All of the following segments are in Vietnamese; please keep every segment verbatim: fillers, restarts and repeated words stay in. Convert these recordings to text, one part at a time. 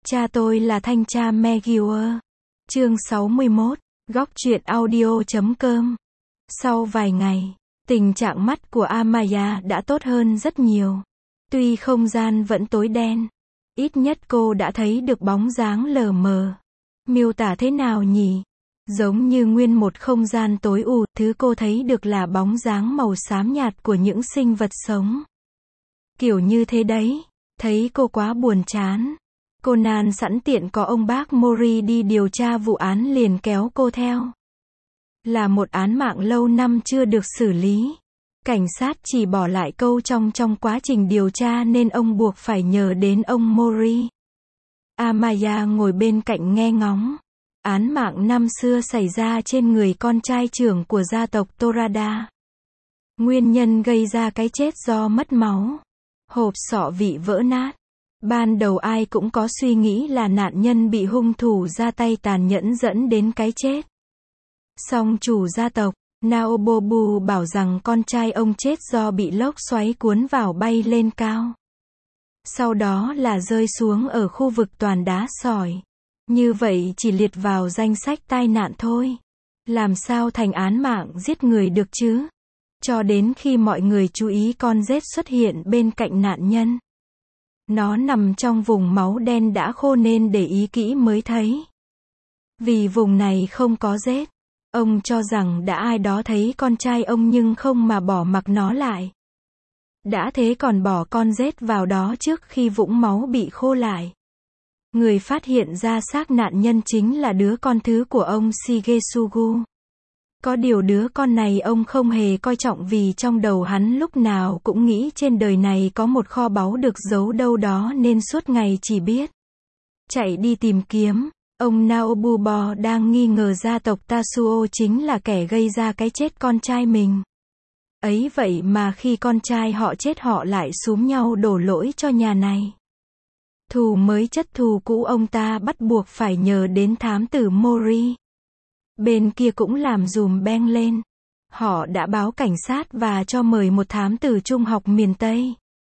Cha tôi là thanh tra McGuire. Chương sáu mươi mốt, góc truyện audio chấm com. Sau vài ngày, tình trạng mắt của Amaya đã tốt hơn rất nhiều. Tuy không gian vẫn tối đen, ít nhất cô đã thấy được bóng dáng lờ mờ. Miêu tả thế nào nhỉ? Giống như nguyên một không gian tối ù, thứ cô thấy được là bóng dáng màu xám nhạt của những sinh vật sống. Kiểu như thế đấy, thấy cô quá buồn chán. Conan sẵn tiện có ông bác Mori đi điều tra vụ án liền kéo cô theo. Là một án mạng lâu năm chưa được xử lý. Cảnh sát chỉ bỏ lại câu trong trong quá trình điều tra nên ông buộc phải nhờ đến ông Mori. Amaya ngồi bên cạnh nghe ngóng. Án mạng năm xưa xảy ra trên người con trai trưởng của gia tộc Torada. Nguyên nhân gây ra cái chết do mất máu. Hộp sọ vị vỡ nát. Ban đầu ai cũng có suy nghĩ là nạn nhân bị hung thủ ra tay tàn nhẫn dẫn đến cái chết. Song chủ gia tộc, Naobobu bảo rằng con trai ông chết do bị lốc xoáy cuốn vào bay lên cao. Sau đó là rơi xuống ở khu vực toàn đá sỏi. Như vậy chỉ liệt vào danh sách tai nạn thôi. Làm sao thành án mạng giết người được chứ? Cho đến khi mọi người chú ý con rết xuất hiện bên cạnh nạn nhân. Nó nằm trong vùng máu đen đã khô nên để ý kỹ mới thấy. Vì vùng này không có rết. Ông cho rằng đã ai đó thấy con trai ông nhưng không mà bỏ mặc nó lại. Đã thế còn bỏ con rết vào đó trước khi vũng máu bị khô lại. Người phát hiện ra xác nạn nhân chính là đứa con thứ của ông Shigesugu. Có điều đứa con này ông không hề coi trọng vì trong đầu hắn lúc nào cũng nghĩ trên đời này có một kho báu được giấu đâu đó nên suốt ngày chỉ biết chạy đi tìm kiếm. Ông Naobubo đang nghi ngờ gia tộc Tatsuo chính là kẻ gây ra cái chết con trai mình. Ấy vậy mà khi con trai họ chết họ lại xúm nhau đổ lỗi cho nhà này. Thù mới chất thù cũ, ông ta bắt buộc phải nhờ đến thám tử Mori. Bên kia cũng làm dùm beng lên. Họ đã báo cảnh sát và cho mời một thám tử trung học miền Tây.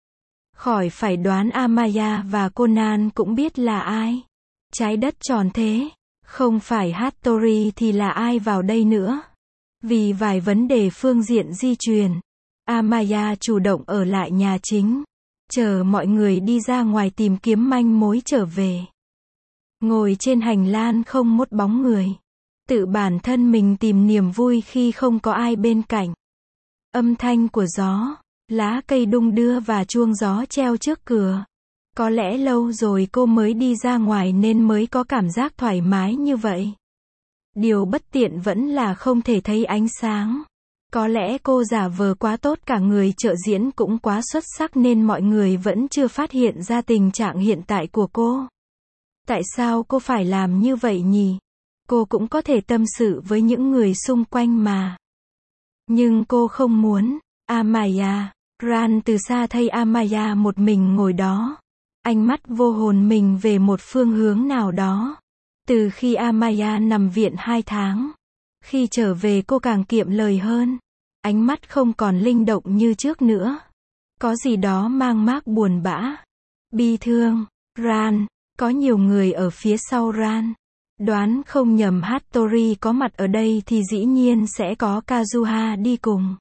Khỏi phải đoán, Amaya và Conan cũng biết là ai. Trái đất tròn thế, không phải Hattori thì là ai vào đây nữa. Vì vài vấn đề phương diện di truyền, Amaya chủ động ở lại nhà chính, chờ mọi người đi ra ngoài tìm kiếm manh mối trở về. Ngồi trên hành lang không một bóng người. Tự bản thân mình tìm niềm vui khi không có ai bên cạnh. Âm thanh của gió, lá cây đung đưa và chuông gió treo trước cửa. Có lẽ lâu rồi cô mới đi ra ngoài nên mới có cảm giác thoải mái như vậy. Điều bất tiện vẫn là không thể thấy ánh sáng. Có lẽ cô giả vờ quá tốt, cả người trợ diễn cũng quá xuất sắc nên mọi người vẫn chưa phát hiện ra tình trạng hiện tại của cô. Tại sao cô phải làm như vậy nhỉ? Cô cũng có thể tâm sự với những người xung quanh mà. Nhưng cô không muốn. Amaya, Ran từ xa thấy Amaya một mình ngồi đó. Ánh mắt vô hồn mình về một phương hướng nào đó. Từ khi Amaya nằm viện hai tháng. Khi trở về cô càng kiệm lời hơn. Ánh mắt không còn linh động như trước nữa. Có gì đó mang mác buồn bã. Bi thương. Ran, có nhiều người ở phía sau Ran. Đoán không nhầm Hattori có mặt ở đây thì dĩ nhiên sẽ có Kazuha đi cùng.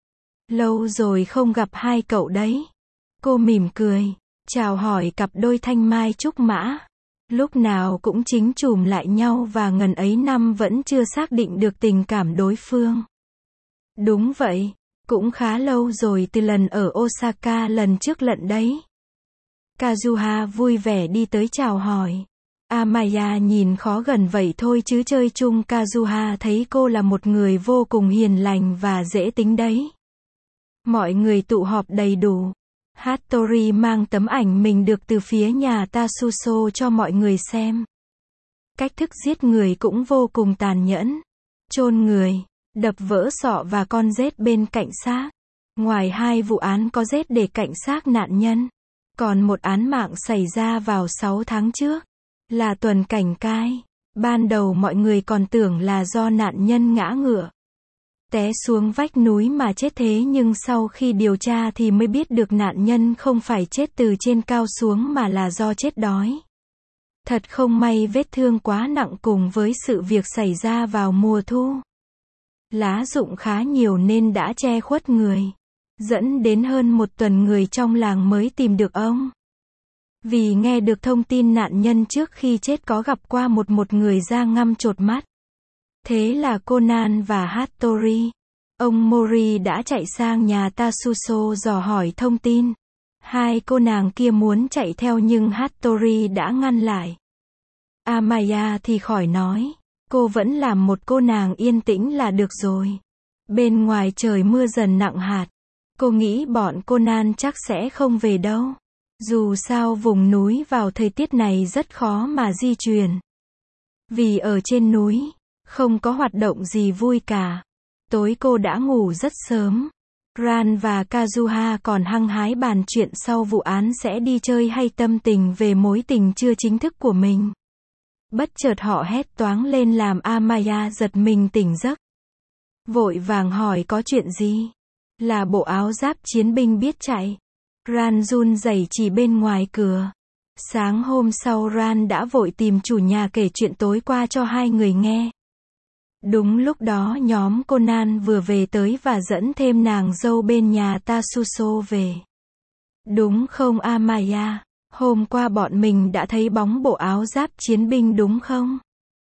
Lâu rồi không gặp hai cậu đấy. Cô mỉm cười, chào hỏi cặp đôi thanh mai trúc mã. Lúc nào cũng chính chùm lại nhau và ngần ấy năm vẫn chưa xác định được tình cảm đối phương. Đúng vậy, cũng khá lâu rồi từ lần ở Osaka lần trước lận đấy. Kazuha vui vẻ đi tới chào hỏi. Amaya nhìn khó gần vậy thôi chứ chơi chung Kazuha thấy cô là một người vô cùng hiền lành và dễ tính đấy. Mọi người tụ họp đầy đủ. Hattori mang tấm ảnh mình được từ phía nhà Tatsuo cho mọi người xem. Cách thức giết người cũng vô cùng tàn nhẫn. Chôn người, đập vỡ sọ và con rết bên cạnh xác. Ngoài hai vụ án có rết để cạnh xác nạn nhân, còn một án mạng xảy ra vào sáu tháng trước. Là tuần cảnh cai. Ban đầu mọi người còn tưởng là do nạn nhân ngã ngựa, té xuống vách núi mà chết, thế nhưng sau khi điều tra thì mới biết được nạn nhân không phải chết từ trên cao xuống mà là do chết đói. Thật không may vết thương quá nặng cùng với sự việc xảy ra vào mùa thu. Lá rụng khá nhiều nên đã che khuất người. Dẫn đến hơn một tuần người trong làng mới tìm được ông. Vì nghe được thông tin nạn nhân trước khi chết có gặp qua một một người da ngăm chột mắt. Thế là Conan và Hattori. Ông Mori đã chạy sang nhà Tatsuo dò hỏi thông tin. Hai cô nàng kia muốn chạy theo nhưng Hattori đã ngăn lại. Amaya thì khỏi nói. Cô vẫn làm một cô nàng yên tĩnh là được rồi. Bên ngoài trời mưa dần nặng hạt. Cô nghĩ bọn Conan chắc sẽ không về đâu. Dù sao vùng núi vào thời tiết này rất khó mà di chuyển. Vì ở trên núi, không có hoạt động gì vui cả. Tối cô đã ngủ rất sớm. Ran và Kazuha còn hăng hái bàn chuyện sau vụ án sẽ đi chơi hay tâm tình về mối tình chưa chính thức của mình. Bất chợt họ hét toáng lên làm Amaya giật mình tỉnh giấc. Vội vàng hỏi có chuyện gì? Là bộ áo giáp chiến binh biết chạy. Ran run rẩy chỉ bên ngoài cửa. Sáng hôm sau Ran đã vội tìm chủ nhà kể chuyện tối qua cho hai người nghe. Đúng lúc đó nhóm Conan vừa về tới và dẫn thêm nàng dâu bên nhà Tatsuo về. Đúng không Amaya? Hôm qua bọn mình đã thấy bóng bộ áo giáp chiến binh đúng không?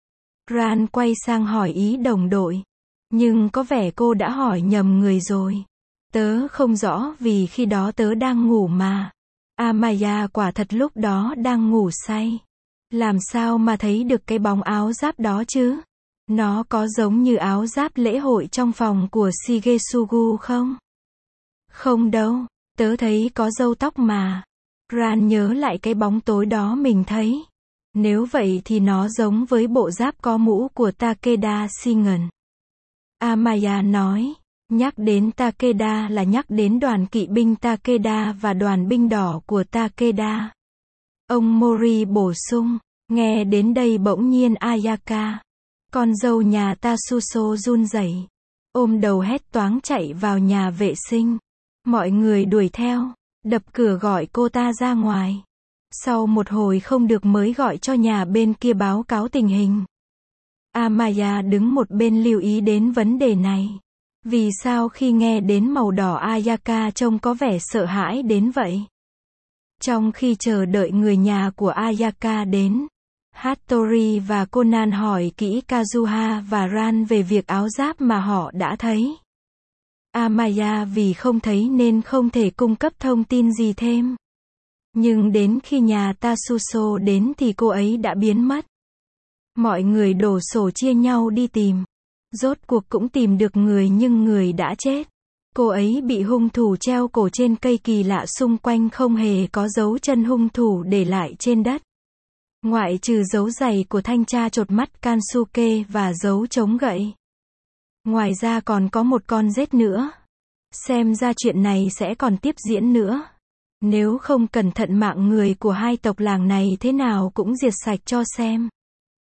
Ran quay sang hỏi ý đồng đội. Nhưng có vẻ cô đã hỏi nhầm người rồi. Tớ không rõ vì khi đó tớ đang ngủ mà. Amaya quả thật lúc đó đang ngủ say. Làm sao mà thấy được cái bóng áo giáp đó chứ? Nó có giống như áo giáp lễ hội trong phòng của Shigesugu không? Không đâu, tớ thấy có râu tóc mà. Ran nhớ lại cái bóng tối đó mình thấy. Nếu vậy thì nó giống với bộ giáp có mũ của Takeda Shingen. Amaya nói. Nhắc đến Takeda là nhắc đến đoàn kỵ binh Takeda và đoàn binh đỏ của Takeda. Ông Mori bổ sung. Nghe đến đây bỗng nhiên Ayaka, con dâu nhà Tatsuo run rẩy, ôm đầu hét toáng chạy vào nhà vệ sinh. Mọi người đuổi theo, đập cửa gọi cô ta ra ngoài. Sau một hồi không được mới gọi cho nhà bên kia báo cáo tình hình. Amaya đứng một bên lưu ý đến vấn đề này. Vì sao khi nghe đến màu đỏ Ayaka trông có vẻ sợ hãi đến vậy? Trong khi chờ đợi người nhà của Ayaka đến, Hattori và Conan hỏi kỹ Kazuha và Ran về việc áo giáp mà họ đã thấy. Amaya vì không thấy nên không thể cung cấp thông tin gì thêm. Nhưng đến khi nhà Tatsuo đến thì cô ấy đã biến mất. Mọi người đổ xô chia nhau đi tìm. Rốt cuộc cũng tìm được người nhưng người đã chết. Cô ấy bị hung thủ treo cổ trên cây kỳ lạ, xung quanh không hề có dấu chân hung thủ để lại trên đất. Ngoại trừ dấu giày của thanh tra chột mắt Kansuke và dấu chống gậy. Ngoài ra còn có một con rết nữa. Xem ra chuyện này sẽ còn tiếp diễn nữa. Nếu không cẩn thận mạng người của hai tộc làng này thế nào cũng diệt sạch cho xem.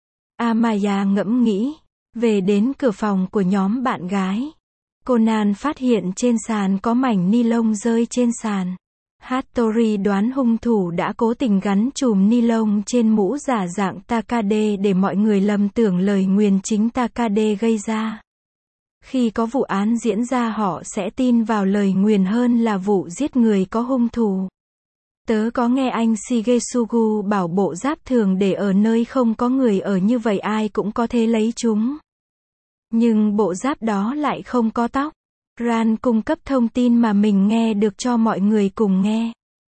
Amaya ngẫm nghĩ. Về đến cửa phòng của nhóm bạn gái. Conan phát hiện trên sàn có mảnh ni lông rơi trên sàn. Hattori đoán hung thủ đã cố tình gắn chùm ni lông trên mũ giả dạng Takade để mọi người lầm tưởng lời nguyền chính Takade gây ra. Khi có vụ án diễn ra họ sẽ tin vào lời nguyền hơn là vụ giết người có hung thủ. Tớ có nghe anh Shigesugu bảo bộ giáp thường để ở nơi không có người ở như vậy ai cũng có thể lấy chúng. Nhưng bộ giáp đó lại không có tóc. Ran cung cấp thông tin mà mình nghe được cho mọi người cùng nghe.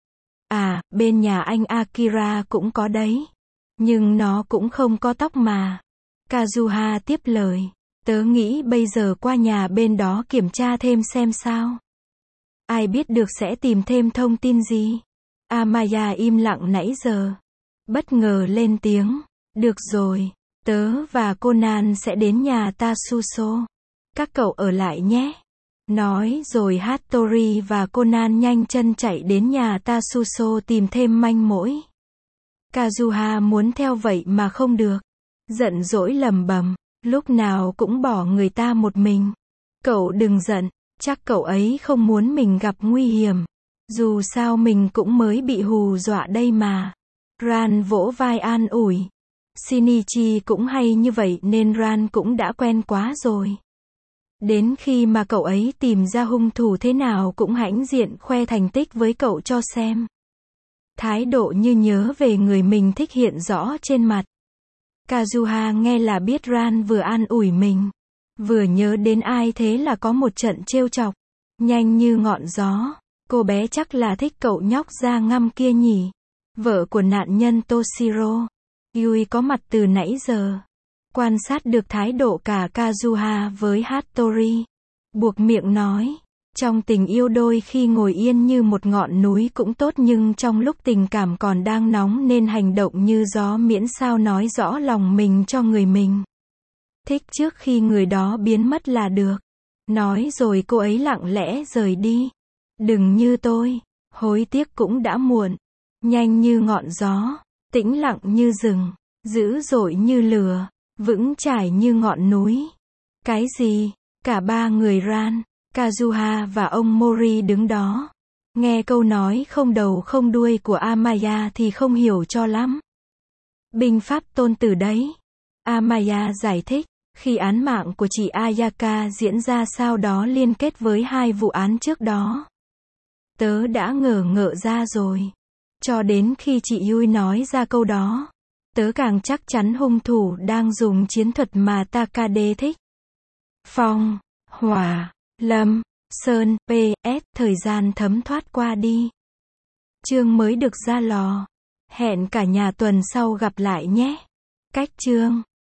À, bên nhà anh Akira cũng có đấy. Nhưng nó cũng không có tóc mà. Kazuha tiếp lời. Tớ nghĩ bây giờ qua nhà bên đó kiểm tra thêm xem sao. Ai biết được sẽ tìm thêm thông tin gì. Amaya im lặng nãy giờ. Bất ngờ lên tiếng. Được rồi, tớ và Conan sẽ đến nhà Tatsuo. Các cậu ở lại nhé. Nói rồi Hattori và Conan nhanh chân chạy đến nhà Tatsuo tìm thêm manh mối. Kazuha muốn theo vậy mà không được. Giận dỗi lầm bầm. Lúc nào cũng bỏ người ta một mình. Cậu đừng giận. Chắc cậu ấy không muốn mình gặp nguy hiểm. Dù sao mình cũng mới bị hù dọa đây mà. Ran vỗ vai an ủi. Shinichi cũng hay như vậy nên Ran cũng đã quen quá rồi. Đến khi mà cậu ấy tìm ra hung thủ thế nào cũng hãnh diện khoe thành tích với cậu cho xem. Thái độ như nhớ về người mình thích hiện rõ trên mặt. Kazuha nghe là biết Ran vừa an ủi mình, vừa nhớ đến ai thế là có một trận trêu chọc. Nhanh như ngọn gió. Cô bé chắc là thích cậu nhóc da ngăm kia nhỉ. Vợ của nạn nhân Toshiro. Yui có mặt từ nãy giờ. Quan sát được thái độ cả Kazuha với Hattori. Buộc miệng nói. Trong tình yêu đôi khi ngồi yên như một ngọn núi cũng tốt, nhưng trong lúc tình cảm còn đang nóng nên hành động như gió miễn sao nói rõ lòng mình cho người mình thích trước khi người đó biến mất là được. Nói rồi cô ấy lặng lẽ rời đi. Đừng như tôi. Hối tiếc cũng đã muộn. Nhanh như ngọn gió. Tĩnh lặng như rừng. Dữ dội như lửa. Vững chãi như ngọn núi. Cái gì? Cả ba người Ran, Kazuha và ông Mori đứng đó. Nghe câu nói không đầu không đuôi của Amaya thì không hiểu cho lắm. Binh pháp tôn tử đấy. Amaya giải thích. Khi án mạng của chị Ayaka diễn ra sau đó liên kết với hai vụ án trước đó. Tớ đã ngờ ngợ ra rồi. Cho đến khi chị Yui nói ra câu đó, tớ càng chắc chắn hung thủ đang dùng chiến thuật mà Takade thích. Phong, hỏa, lâm, sơn, pê ét, thời gian thấm thoát qua đi. Chương mới được ra lò. Hẹn cả nhà tuần sau gặp lại nhé. Cách chương